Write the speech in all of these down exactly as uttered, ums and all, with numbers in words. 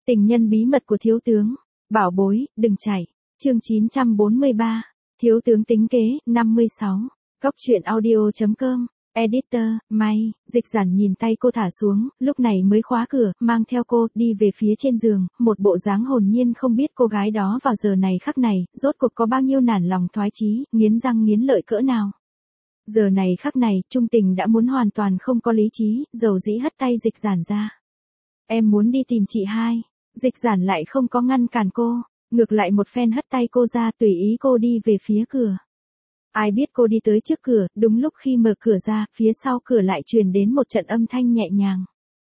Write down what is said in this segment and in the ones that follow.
Tình nhân bí mật của thiếu tướng. Bảo bối, đừng chạy. Chương chín trăm bốn mươi ba. Thiếu tướng tính kế, năm mươi sáu. Góc truyện audio chấm com. Editor, May. Dịch Giản nhìn tay cô thả xuống, lúc này mới khóa cửa, mang theo cô, đi về phía trên giường, một bộ dáng hồn nhiên không biết cô gái đó vào giờ này khắc này, rốt cuộc có bao nhiêu nản lòng thoái chí, nghiến răng nghiến lợi cỡ nào. Giờ này khắc này, Trung Tình đã muốn hoàn toàn không có lý trí, dầu dĩ hất tay Dịch Giản ra. Em muốn đi tìm chị hai. Dịch Giản lại không có ngăn cản cô, ngược lại một phen hất tay cô ra, tùy ý cô đi về phía cửa. Ai biết cô đi tới trước cửa, đúng lúc khi mở cửa ra, phía sau cửa lại truyền đến một trận âm thanh nhẹ nhàng.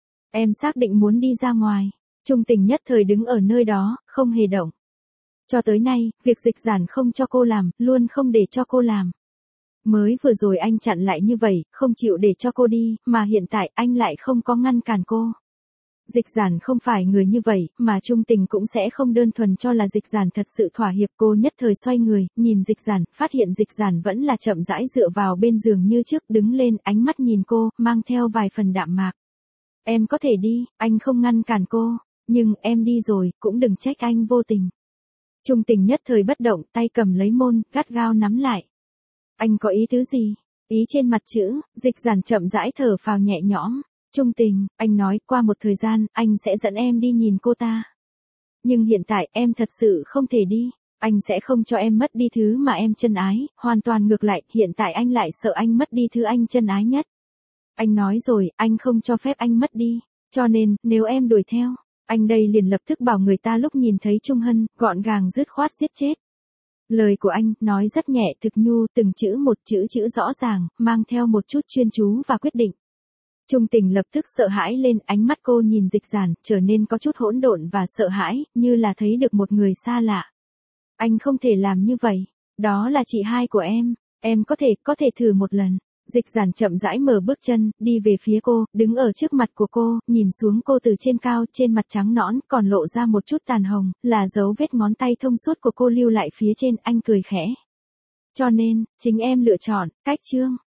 Em xác định muốn đi ra ngoài. Trung Tình nhất thời đứng ở nơi đó, không hề động. Cho tới nay, việc Dịch Giản không cho cô làm, luôn không để cho cô làm. Mới vừa rồi anh chặn lại như vậy, không chịu để cho cô đi, mà hiện tại anh lại không có ngăn cản cô. Dịch Giản không phải người như vậy, mà Trung Tình cũng sẽ không đơn thuần cho là Dịch Giản thật sự thỏa hiệp. Cô nhất thời xoay người, nhìn Dịch Giản, phát hiện Dịch Giản vẫn là chậm rãi dựa vào bên giường như trước, đứng lên, ánh mắt nhìn cô, mang theo vài phần đạm mạc. Em có thể đi, anh không ngăn cản cô, nhưng em đi rồi, cũng đừng trách anh vô tình. Trung Tình nhất thời bất động, tay cầm lấy môn, gắt gao nắm lại. Anh có ý tứ gì? Ý trên mặt chữ. Dịch Giản chậm rãi thở phào nhẹ nhõm. Trung Tình, anh nói, qua một thời gian, anh sẽ dẫn em đi nhìn cô ta. Nhưng hiện tại, em thật sự không thể đi. Anh sẽ không cho em mất đi thứ mà em chân ái, hoàn toàn ngược lại, hiện tại anh lại sợ anh mất đi thứ anh chân ái nhất. Anh nói rồi, anh không cho phép anh mất đi. Cho nên, nếu em đuổi theo, anh đây liền lập tức bảo người ta lúc nhìn thấy Trung Hân, gọn gàng dứt khoát giết chết. Lời của anh, nói rất nhẹ thực nhu, từng chữ một chữ chữ rõ ràng, mang theo một chút chuyên chú và quyết định. Trung Tình lập tức sợ hãi lên, ánh mắt cô nhìn Dịch Giản, trở nên có chút hỗn độn và sợ hãi, như là thấy được một người xa lạ. Anh không thể làm như vậy, đó là chị hai của em, em có thể, có thể thử một lần. Dịch Giản chậm rãi mở bước chân, đi về phía cô, đứng ở trước mặt của cô, nhìn xuống cô từ trên cao, trên mặt trắng nõn, còn lộ ra một chút tàn hồng, là dấu vết ngón tay thông suốt của cô lưu lại phía trên, anh cười khẽ. Cho nên, chính em lựa chọn, cách chương.